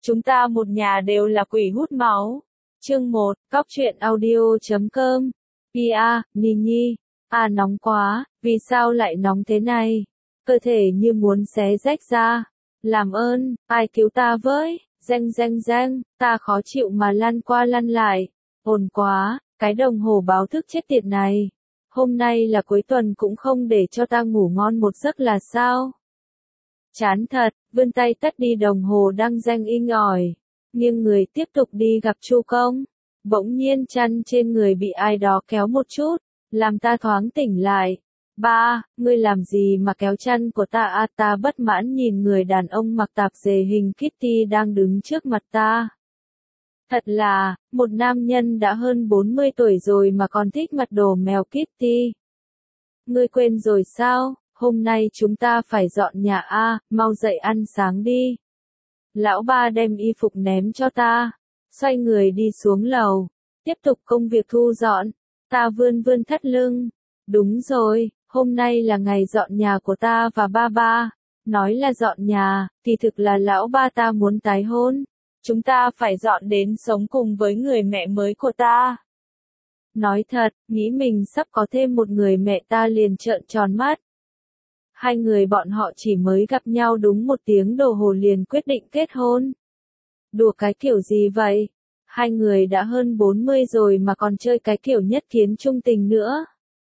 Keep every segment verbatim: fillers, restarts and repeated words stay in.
Chúng ta một nhà đều là quỷ hút máu. Chương một, Cóc truyện audio.com. Pia, Nini. À nóng quá, vì sao lại nóng thế này? Cơ thể như muốn xé rách ra. Làm ơn, ai cứu ta với? Reng reng reng, ta khó chịu mà lăn qua lăn lại. Ồn quá, cái đồng hồ báo thức chết tiệt này. Hôm nay là cuối tuần cũng không để cho ta ngủ ngon một giấc là sao? Chán thật, vươn tay tắt đi đồng hồ đang reng inh ỏi. Nghiêng người tiếp tục đi gặp Chu Công. Bỗng nhiên chăn trên người bị ai đó kéo một chút, làm ta thoáng tỉnh lại. Ba, ngươi làm gì mà kéo chăn của ta à? Ta bất mãn nhìn người đàn ông mặc tạp dề hình Kitty đang đứng trước mặt ta. Thật là, một nam nhân đã hơn bốn mươi tuổi rồi mà còn thích mặc đồ mèo Kitty. Ngươi quên rồi sao? Hôm nay chúng ta phải dọn nhà a, à, mau dậy ăn sáng đi. Lão ba đem y phục ném cho ta, xoay người đi xuống lầu, tiếp tục công việc thu dọn. Ta vươn vươn thắt lưng. Đúng rồi, hôm nay là ngày dọn nhà của ta và ba ba. Nói là dọn nhà, thì thực là lão ba ta muốn tái hôn. Chúng ta phải dọn đến sống cùng với người mẹ mới của ta. Nói thật, nghĩ mình sắp có thêm một người mẹ ta liền trợn tròn mắt. Hai người bọn họ chỉ mới gặp nhau đúng một tiếng đồng hồ liền quyết định kết hôn. Đùa cái kiểu gì vậy? Hai người đã hơn bốn mươi rồi mà còn chơi cái kiểu nhất kiến trung tình nữa.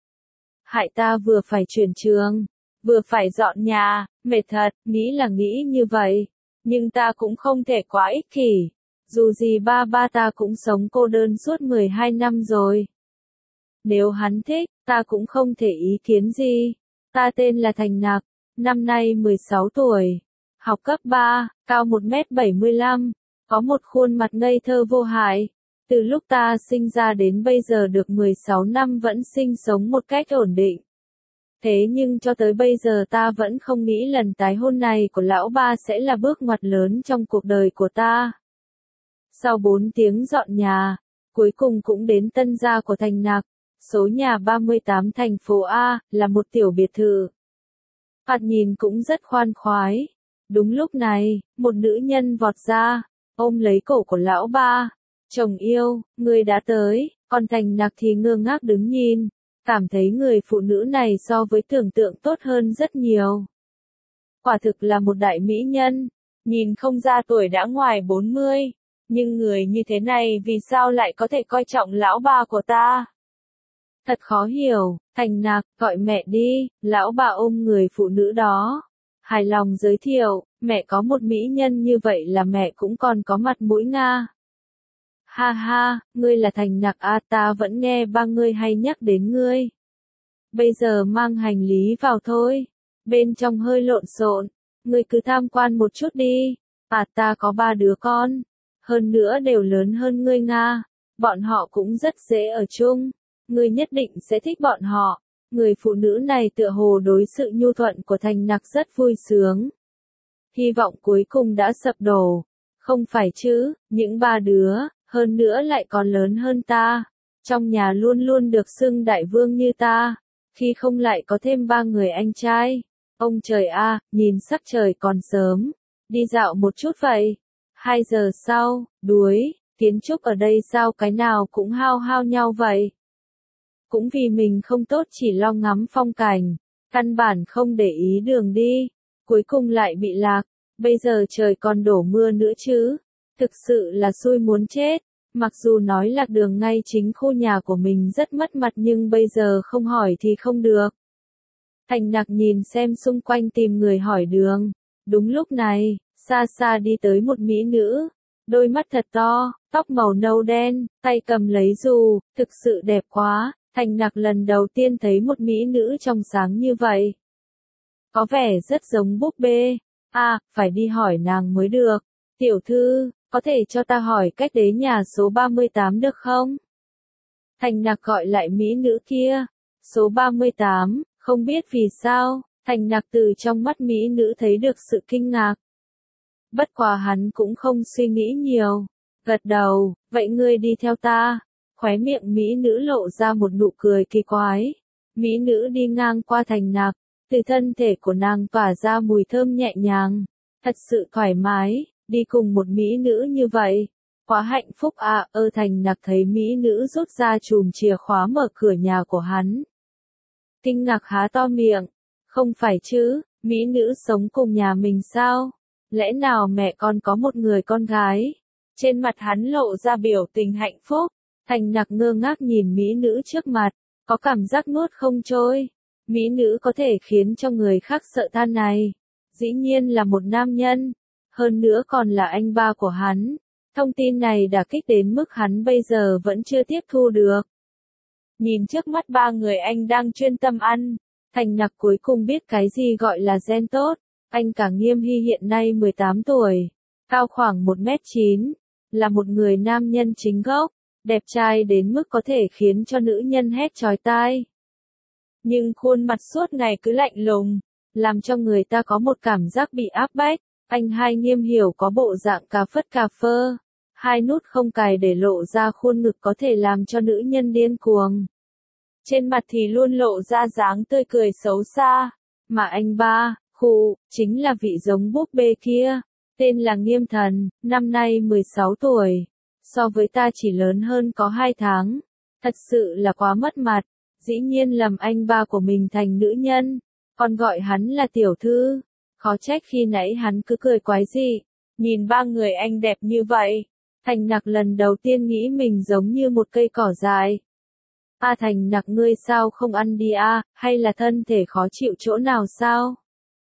Hại ta vừa phải chuyển trường, vừa phải dọn nhà, mệt thật, nghĩ là nghĩ như vậy. Nhưng ta cũng không thể quá ích kỷ. Dù gì ba ba ta cũng sống cô đơn suốt mười hai năm rồi. Nếu hắn thích, ta cũng không thể ý kiến gì. Ta tên là Thành Nặc, năm nay mười sáu tuổi, học cấp ba, cao một mét bảy mươi lăm, có một khuôn mặt ngây thơ vô hại. Từ lúc ta sinh ra đến bây giờ được mười sáu năm vẫn sinh sống một cách ổn định. Thế nhưng cho tới bây giờ ta vẫn không nghĩ lần tái hôn này của lão ba sẽ là bước ngoặt lớn trong cuộc đời của ta. Sau bốn tiếng dọn nhà, cuối cùng cũng đến tân gia của Thành Nặc. Số nhà ba mươi tám thành phố A, là một tiểu biệt thự. Thoạt nhìn cũng rất khoan khoái. Đúng lúc này, một nữ nhân vọt ra, ôm lấy cổ của lão ba. Chồng yêu, người đã tới, còn Thành Nặc thì ngơ ngác đứng nhìn, cảm thấy người phụ nữ này so với tưởng tượng tốt hơn rất nhiều. Quả thực là một đại mỹ nhân, nhìn không ra tuổi đã ngoài bốn mươi, nhưng người như thế này vì sao lại có thể coi trọng lão ba của ta? Thật khó hiểu. Thành Nặc, gọi mẹ đi. Lão bà ôm người phụ nữ đó, hài lòng giới thiệu, mẹ có một mỹ nhân như vậy là mẹ cũng còn có mặt mũi nga. Ha ha, ngươi là Thành Nặc à, ta vẫn nghe ba ngươi hay nhắc đến ngươi. Bây giờ mang hành lý vào thôi. Bên trong hơi lộn xộn, ngươi cứ tham quan một chút đi. À, ta có ba đứa con, hơn nữa đều lớn hơn ngươi nga. Bọn họ cũng rất dễ ở chung. Ngươi nhất định sẽ thích bọn họ. Người phụ nữ này tựa hồ đối sự nhu thuận của Thành Nặc rất vui sướng. Hy vọng cuối cùng đã sập đổ. Không phải chứ, những ba đứa, hơn nữa lại còn lớn hơn ta. Trong nhà luôn luôn được xưng đại vương như ta. Khi không lại có thêm ba người anh trai. Ông trời a, nhìn sắc trời còn sớm. Đi dạo một chút vậy. Hai giờ sau, đuối, kiến trúc ở đây sao cái nào cũng hao hao nhau vậy. Cũng vì mình không tốt chỉ lo ngắm phong cảnh, căn bản không để ý đường đi, cuối cùng lại bị lạc, bây giờ trời còn đổ mưa nữa chứ, thực sự là xui muốn chết, mặc dù nói lạc đường ngay chính khu nhà của mình rất mất mặt nhưng bây giờ không hỏi thì không được. Thành Nặc nhìn xem xung quanh tìm người hỏi đường, đúng lúc này, xa xa đi tới một mỹ nữ, đôi mắt thật to, tóc màu nâu đen, tay cầm lấy dù, thực sự đẹp quá. Thành Nặc lần đầu tiên thấy một mỹ nữ trong sáng như vậy. Có vẻ rất giống búp bê. À, phải đi hỏi nàng mới được. Tiểu thư, có thể cho ta hỏi cách đến nhà số ba mươi tám được không? Thành Nặc gọi lại mỹ nữ kia. Số ba mươi tám, không biết vì sao, Thành Nặc từ trong mắt mỹ nữ thấy được sự kinh ngạc. Bất quá hắn cũng không suy nghĩ nhiều. Gật đầu, vậy ngươi đi theo ta. Khóe miệng mỹ nữ lộ ra một nụ cười kỳ quái. Mỹ nữ đi ngang qua Thành Nặc, từ thân thể của nàng tỏa ra mùi thơm nhẹ nhàng, thật sự thoải mái, đi cùng một mỹ nữ như vậy. Quá hạnh phúc à, ơ Thành Nặc thấy mỹ nữ rút ra chùm chìa khóa mở cửa nhà của hắn. Kinh ngạc há to miệng, không phải chứ, mỹ nữ sống cùng nhà mình sao? Lẽ nào mẹ con có một người con gái? Trên mặt hắn lộ ra biểu tình hạnh phúc, Thành Nặc ngơ ngác nhìn mỹ nữ trước mặt, có cảm giác nuốt không trôi. Mỹ nữ có thể khiến cho người khác sợ than này, dĩ nhiên là một nam nhân, hơn nữa còn là anh ba của hắn. Thông tin này đã kích đến mức hắn bây giờ vẫn chưa tiếp thu được. Nhìn trước mắt ba người anh đang chuyên tâm ăn, Thành Nặc cuối cùng biết cái gì gọi là gen tốt. Anh cả Nghiêm Hy hiện nay mười tám tuổi, cao khoảng một mét chín, là một người nam nhân chính gốc, đẹp trai đến mức có thể khiến cho nữ nhân hét chói tai. Nhưng khuôn mặt suốt ngày cứ lạnh lùng, làm cho người ta có một cảm giác bị áp bách. Anh hai Nghiêm Hiểu có bộ dạng cà phất cà phơ, hai nút không cài để lộ ra khuôn ngực có thể làm cho nữ nhân điên cuồng. Trên mặt thì luôn lộ ra dáng tươi cười xấu xa, mà anh ba, khụ, chính là vị giống búp bê kia, tên là Nghiêm Thần, năm nay mười sáu tuổi, so với ta chỉ lớn hơn có hai tháng, thật sự là quá mất mặt, dĩ nhiên lầm anh ba của mình thành nữ nhân, còn gọi hắn là tiểu thư, khó trách khi nãy hắn cứ cười quái dị, nhìn ba người anh đẹp như vậy, Thành Nặc lần đầu tiên nghĩ mình giống như một cây cỏ dại. A à, Thành Nặc ngươi sao không ăn đi a, à, hay là thân thể khó chịu chỗ nào sao?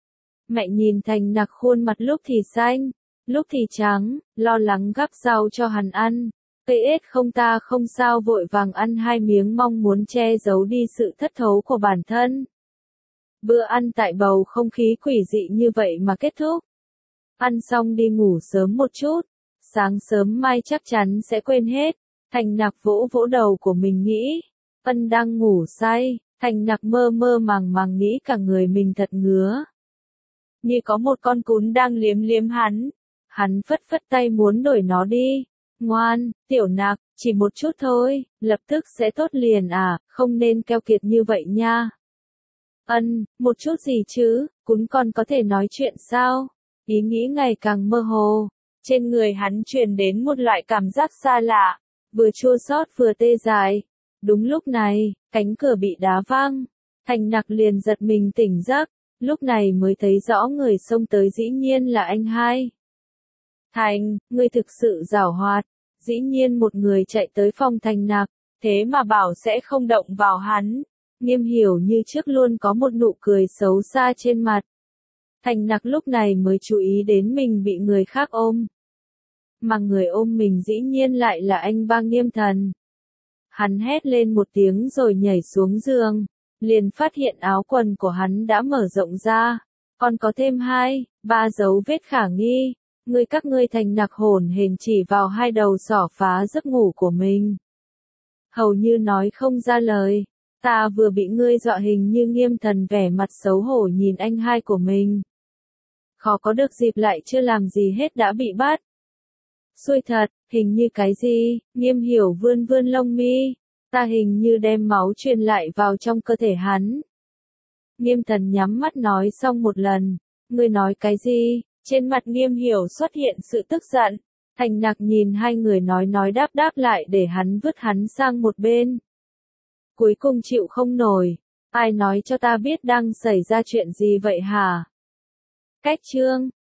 Mẹ nhìn Thành Nặc khuôn mặt lúc thì xanh, lúc thì trắng, lo lắng gắp rau cho hắn ăn. Cây ết không ta không sao vội vàng ăn hai miếng mong muốn che giấu đi sự thất thố của bản thân. Bữa ăn tại bầu không khí quỷ dị như vậy mà kết thúc. Ăn xong đi ngủ sớm một chút, sáng sớm mai chắc chắn sẽ quên hết. Thành Nặc vỗ vỗ đầu của mình nghĩ, Ân đang ngủ say, Thành Nặc mơ mơ màng màng nghĩ cả người mình thật ngứa. Như có một con cún đang liếm liếm hắn, hắn phất phất tay muốn đuổi nó đi. Ngoan, Tiểu Nặc, chỉ một chút thôi, lập tức sẽ tốt liền à, không nên keo kiệt như vậy nha. Ân, một chút gì chứ, cún con có thể nói chuyện sao? Ý nghĩ ngày càng mơ hồ, trên người hắn truyền đến một loại cảm giác xa lạ, vừa chua xót vừa tê dại. Đúng lúc này, cánh cửa bị đá vang, Thành Nặc liền giật mình tỉnh giấc, lúc này mới thấy rõ người xông tới dĩ nhiên là anh hai. Thành, ngươi thực sự giảo hoạt, dĩ nhiên một người chạy tới phòng Thành Nặc, thế mà bảo sẽ không động vào hắn. Nghiêm Hiểu như trước luôn có một nụ cười xấu xa trên mặt. Thành Nặc lúc này mới chú ý đến mình bị người khác ôm. Mà người ôm mình dĩ nhiên lại là anh ba Nghiêm Thần. Hắn hét lên một tiếng rồi nhảy xuống giường, liền phát hiện áo quần của hắn đã mở rộng ra, còn có thêm hai, ba dấu vết khả nghi. Ngươi các ngươi Thành Nặc hổn hển chỉ vào hai đầu xỏ phá giấc ngủ của mình. Hầu như nói không ra lời, ta vừa bị ngươi dọa hình như Nghiêm Thần vẻ mặt xấu hổ nhìn anh hai của mình. Khó có được dịp lại chưa làm gì hết đã bị bắt. Xui thật, hình như cái gì, Nghiêm Hiểu vươn vươn lông mi, ta hình như đem máu truyền lại vào trong cơ thể hắn. Nghiêm Thần nhắm mắt nói xong một lần, ngươi nói cái gì, trên mặt Nghiêm Hiểu xuất hiện sự tức giận, Thành Nặc nhìn hai người nói nói đáp đáp lại để hắn vứt hắn sang một bên. Cuối cùng chịu không nổi, ai nói cho ta biết đang xảy ra chuyện gì vậy hả? Cách chương